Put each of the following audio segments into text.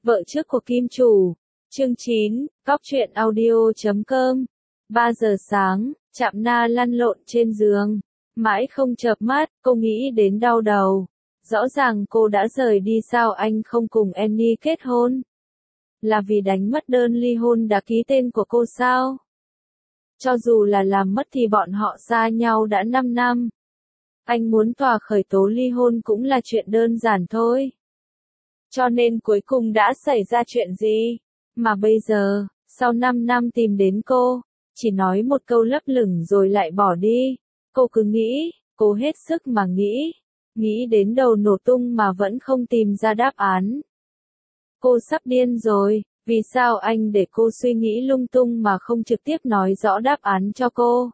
Vợ trước của Kim Chủ. Chương 9, Cóc truyện audio.com. 3 giờ sáng, Trạm Na lăn lộn trên giường. Mãi không chợp mắt, cô nghĩ đến đau đầu. Rõ ràng cô đã rời đi, sao anh không cùng Annie kết hôn? Là vì đánh mất đơn ly hôn đã ký tên của cô sao? Cho dù là làm mất thì bọn họ xa nhau đã 5 năm. Anh muốn tòa khởi tố ly hôn cũng là chuyện đơn giản thôi. Cho nên cuối cùng đã xảy ra chuyện gì? Mà bây giờ, sau 5 năm tìm đến cô, chỉ nói một câu lấp lửng rồi lại bỏ đi. Cô cứ nghĩ, cô hết sức mà nghĩ đến đầu nổ tung mà vẫn không tìm ra đáp án. Cô sắp điên rồi, vì sao anh để cô suy nghĩ lung tung mà không trực tiếp nói rõ đáp án cho cô?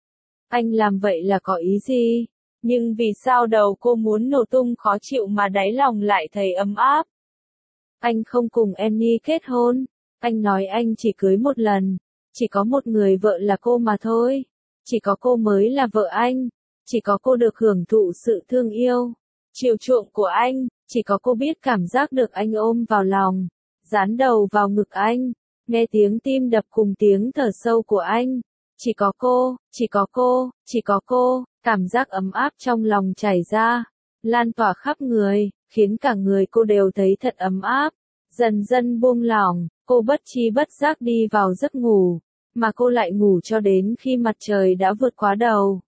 Anh làm vậy là có ý gì? Nhưng vì sao đầu cô muốn nổ tung khó chịu mà đáy lòng lại thấy ấm áp? Anh không cùng Annie kết hôn. Anh nói anh chỉ cưới một lần. Chỉ có một người vợ là cô mà thôi. Chỉ có cô mới là vợ anh. Chỉ có cô được hưởng thụ sự thương yêu, chiều chuộng của anh. Chỉ có cô biết cảm giác được anh ôm vào lòng, dán đầu vào ngực anh, nghe tiếng tim đập cùng tiếng thở sâu của anh. Chỉ có cô, chỉ có cô, chỉ có cô. Cảm giác ấm áp trong lòng chảy ra, lan tỏa khắp người, khiến cả người cô đều thấy thật ấm áp. Dần dần buông lỏng, cô bất tri bất giác đi vào giấc ngủ, mà cô lại ngủ cho đến khi mặt trời đã vượt quá đầu.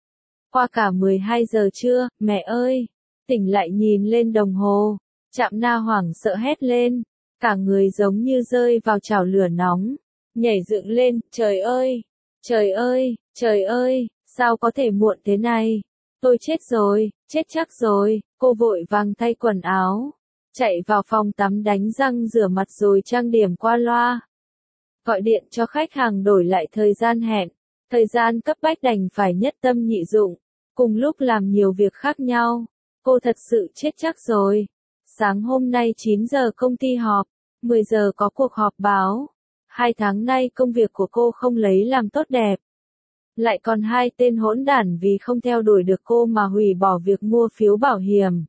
Qua cả 12 giờ trưa, mẹ ơi! Tỉnh lại nhìn lên đồng hồ, Trạm Na hoảng sợ hét lên, cả người giống như rơi vào chảo lửa nóng, nhảy dựng lên, trời ơi! Trời ơi! Trời ơi! Sao có thể muộn thế này? Tôi chết rồi, chết chắc rồi. Cô vội vàng thay quần áo, chạy vào phòng tắm đánh răng rửa mặt rồi trang điểm qua loa. Gọi điện cho khách hàng đổi lại thời gian hẹn. Thời gian cấp bách đành phải nhất tâm nhị dụng, cùng lúc làm nhiều việc khác nhau. Cô thật sự chết chắc rồi. Sáng hôm nay 9 giờ công ty họp, 10 giờ có cuộc họp báo. 2 tháng nay công việc của cô không lấy làm tốt đẹp. Lại còn 2 tên hỗn đản vì không theo đuổi được cô mà hủy bỏ việc mua phiếu bảo hiểm.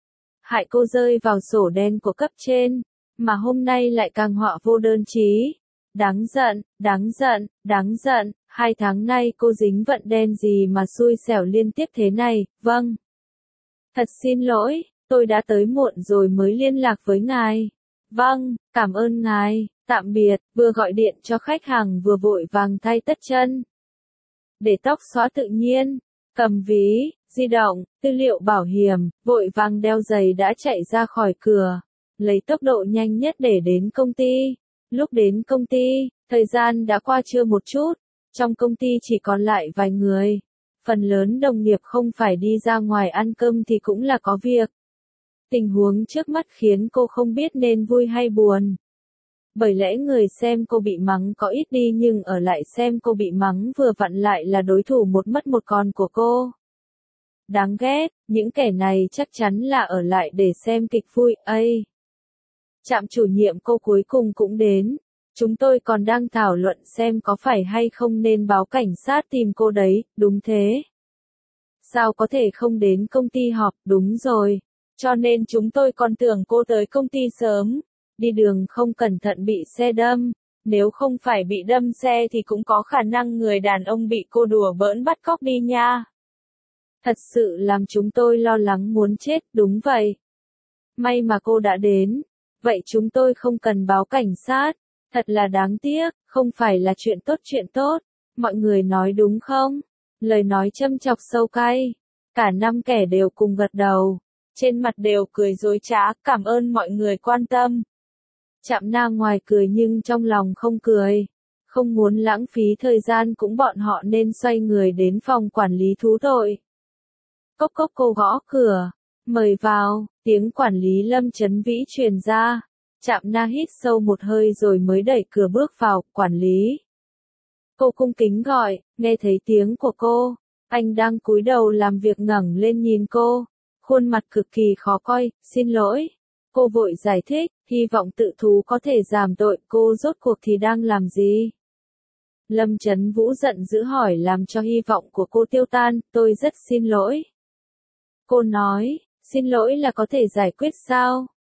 Hại cô rơi vào sổ đen của cấp trên, mà hôm nay lại càng họa vô đơn chí. Đáng giận, đáng giận, đáng giận, 2 tháng nay cô dính vận đen gì mà xui xẻo liên tiếp thế này. Vâng. Thật xin lỗi, tôi đã tới muộn rồi mới liên lạc với ngài. Vâng, cảm ơn ngài, tạm biệt. Vừa gọi điện cho khách hàng vừa vội vàng thay tất chân, để tóc xõa tự nhiên, cầm ví, di động, tư liệu bảo hiểm, vội vàng đeo giày đã chạy ra khỏi cửa, lấy tốc độ nhanh nhất để đến công ty. Lúc đến công ty, thời gian đã qua trưa một chút, trong công ty chỉ còn lại vài người. Phần lớn đồng nghiệp không phải đi ra ngoài ăn cơm thì cũng là có việc. Tình huống trước mắt khiến cô không biết nên vui hay buồn. Bởi lẽ người xem cô bị mắng có ít đi, nhưng ở lại xem cô bị mắng vừa vặn lại là đối thủ một mất một còn của cô. Đáng ghét, những kẻ này chắc chắn là ở lại để xem kịch vui. Ây! Trạm chủ nhiệm cô cuối cùng cũng đến. Chúng tôi còn đang thảo luận xem có phải hay không nên báo cảnh sát tìm cô đấy. Đúng thế. Sao có thể không đến công ty họp? Đúng rồi. Cho nên chúng tôi còn tưởng cô tới công ty sớm. Đi đường không cẩn thận bị xe đâm. Nếu không phải bị đâm xe thì cũng có khả năng người đàn ông bị cô đùa bỡn bắt cóc đi nha. Thật sự làm chúng tôi lo lắng muốn chết. Đúng vậy. May mà cô đã đến. Vậy chúng tôi không cần báo cảnh sát. Thật là đáng tiếc, không phải là chuyện tốt. Mọi người nói đúng không? Lời nói châm chọc sâu cay. Cả 5 kẻ đều cùng gật đầu. Trên mặt đều cười dối trá, cảm ơn mọi người quan tâm. Trạm Na ngoài cười nhưng trong lòng không cười. Không muốn lãng phí thời gian cũng bọn họ nên xoay người đến phòng quản lý thú tội. Cốc cốc, cô gõ cửa. Mời vào, tiếng quản lý Lâm Chấn Vĩ truyền ra. Trạm Na hít sâu một hơi rồi mới đẩy cửa bước vào. Quản lý. Cô cung kính gọi, nghe thấy tiếng của cô. Anh đang cúi đầu làm việc ngẩng lên nhìn cô. Khuôn mặt cực kỳ khó coi. Xin lỗi. Cô vội giải thích, hy vọng tự thú có thể giảm tội. Cô rốt cuộc thì đang làm gì? Lâm Chấn Vũ giận dữ hỏi làm cho hy vọng của cô tiêu tan. Tôi rất xin lỗi. Cô nói, xin lỗi là có thể giải quyết sao?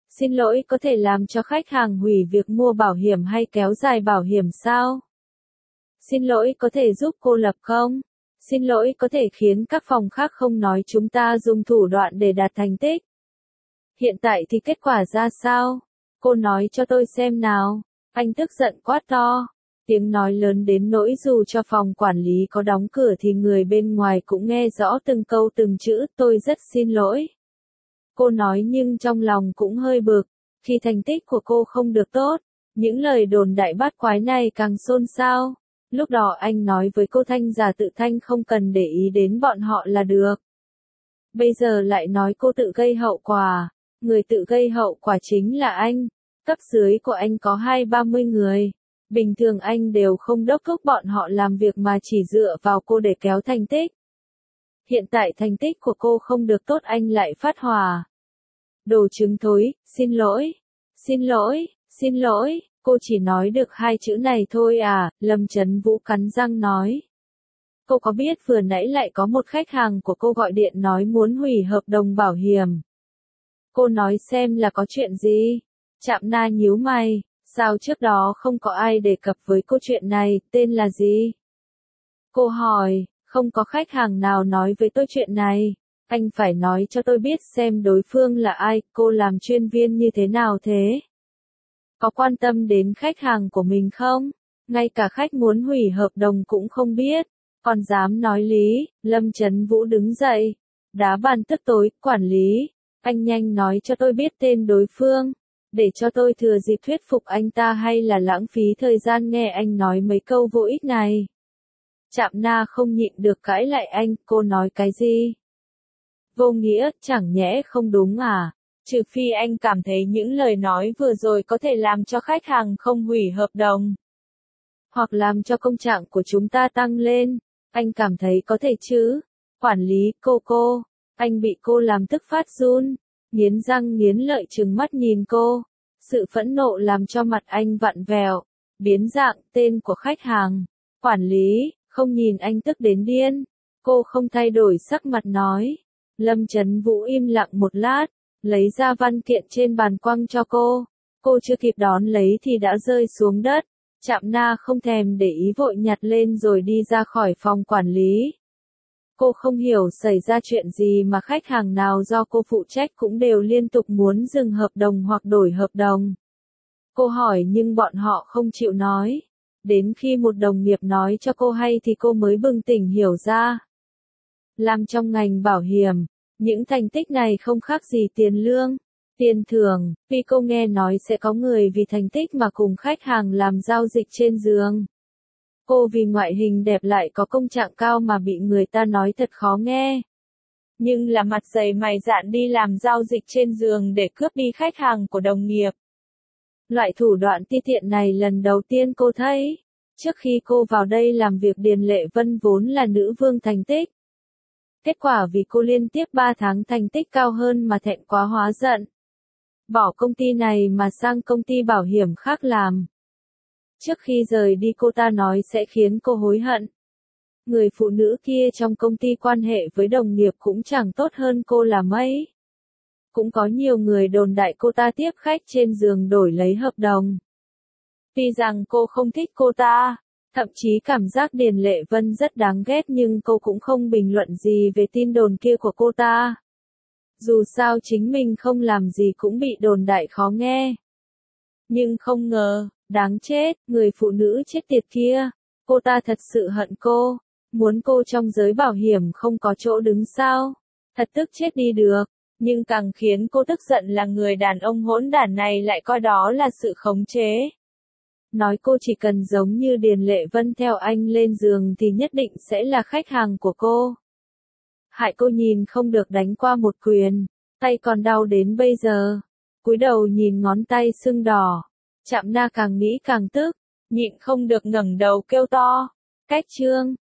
Xin lỗi có thể làm cho khách hàng hủy việc mua bảo hiểm hay kéo dài bảo hiểm sao? Xin lỗi có thể giúp cô lập không? Xin lỗi có thể khiến các phòng khác không nói chúng ta dùng thủ đoạn để đạt thành tích. Hiện tại thì kết quả ra sao? Cô nói cho tôi xem nào. Anh tức giận quát to. Tiếng nói lớn đến nỗi dù cho phòng quản lý có đóng cửa thì người bên ngoài cũng nghe rõ từng câu từng chữ. Tôi rất xin lỗi. Cô nói nhưng trong lòng cũng hơi bực. Khi thành tích của cô không được tốt, những lời đồn đại bát quái này càng xôn xao. Lúc đó anh nói với cô Thanh giả tự Thanh không cần để ý đến bọn họ là được. Bây giờ lại nói cô tự gây hậu quả. Người tự gây hậu quả chính là anh. Cấp dưới của anh có 20-30 người. Bình thường anh đều không đốc thúc bọn họ làm việc mà chỉ dựa vào cô để kéo thành tích. Hiện tại thành tích của cô không được tốt anh lại phát hỏa. Đồ trứng thối, xin lỗi, xin lỗi, xin lỗi, cô chỉ nói được 2 chữ này thôi à, Lâm Chấn Vũ cắn răng nói. Cô có biết vừa nãy lại có một khách hàng của cô gọi điện nói muốn hủy hợp đồng bảo hiểm. Cô nói xem là có chuyện gì? Trạm Na nhíu mày, sao trước đó không có ai đề cập với cô chuyện này, tên là gì? Cô hỏi, không có khách hàng nào nói với tôi chuyện này. Anh phải nói cho tôi biết xem đối phương là ai, cô làm chuyên viên như thế nào thế? Có quan tâm đến khách hàng của mình không? Ngay cả khách muốn hủy hợp đồng cũng không biết. Còn dám nói lý, Lâm Chấn Vũ đứng dậy. Đá bàn tức tối, quản lý. Anh nhanh nói cho tôi biết tên đối phương. Để cho tôi thừa dịp thuyết phục anh ta hay là lãng phí thời gian nghe anh nói mấy câu vô ích này. Trạm Na không nhịn được cãi lại anh, cô nói cái gì? Vô nghĩa, chẳng nhẽ không đúng à? Trừ phi anh cảm thấy những lời nói vừa rồi có thể làm cho khách hàng không hủy hợp đồng. Hoặc làm cho công trạng của chúng ta tăng lên. Anh cảm thấy có thể chứ? Quản lý, cô. Anh bị cô làm tức phát run. Nghiến răng nghiến lợi trừng mắt nhìn cô. Sự phẫn nộ làm cho mặt anh vặn vẹo. Biến dạng, tên của khách hàng. Quản lý, không nhìn anh tức đến điên. Cô không thay đổi sắc mặt nói. Lâm Chấn Vũ im lặng một lát. Lấy ra văn kiện trên bàn quăng cho cô. Cô chưa kịp đón lấy thì đã rơi xuống đất. Trạm Na không thèm để ý vội nhặt lên rồi đi ra khỏi phòng quản lý. Cô không hiểu xảy ra chuyện gì mà khách hàng nào do cô phụ trách cũng đều liên tục muốn dừng hợp đồng hoặc đổi hợp đồng. Cô hỏi nhưng bọn họ không chịu nói. Đến khi một đồng nghiệp nói cho cô hay thì cô mới bừng tỉnh hiểu ra. Làm trong ngành bảo hiểm, những thành tích này không khác gì tiền lương, tiền thưởng, vì cô nghe nói sẽ có người vì thành tích mà cùng khách hàng làm giao dịch trên giường. Cô vì ngoại hình đẹp lại có công trạng cao mà bị người ta nói thật khó nghe. Nhưng là mặt dày mày dạn đi làm giao dịch trên giường để cướp đi khách hàng của đồng nghiệp. Loại thủ đoạn ti tiện này lần đầu tiên cô thấy. Trước khi cô vào đây làm việc Điền Lệ Vân vốn là nữ vương thành tích. Kết quả vì cô liên tiếp 3 tháng thành tích cao hơn mà thẹn quá hóa giận. Bỏ công ty này mà sang công ty bảo hiểm khác làm. Trước khi rời đi cô ta nói sẽ khiến cô hối hận. Người phụ nữ kia trong công ty quan hệ với đồng nghiệp cũng chẳng tốt hơn cô là mấy. Cũng có nhiều người đồn đại cô ta tiếp khách trên giường đổi lấy hợp đồng. Tuy rằng cô không thích cô ta, thậm chí cảm giác Điền Lệ Vân rất đáng ghét nhưng cô cũng không bình luận gì về tin đồn kia của cô ta. Dù sao chính mình không làm gì cũng bị đồn đại khó nghe. Nhưng không ngờ, đáng chết, người phụ nữ chết tiệt kia. Cô ta thật sự hận cô. Muốn cô trong giới bảo hiểm không có chỗ đứng sao. Thật tức chết đi được. Nhưng càng khiến cô tức giận là người đàn ông hỗn đản này lại coi đó là sự khống chế. Nói cô chỉ cần giống như Điền Lệ Vân theo anh lên giường thì nhất định sẽ là khách hàng của cô. Hại cô nhìn không được đánh qua một quyền, tay còn đau đến bây giờ. Cúi đầu nhìn ngón tay sưng đỏ. Trạm Na càng nghĩ càng tức, nhịn không được ngẩng đầu kêu to. Cách chương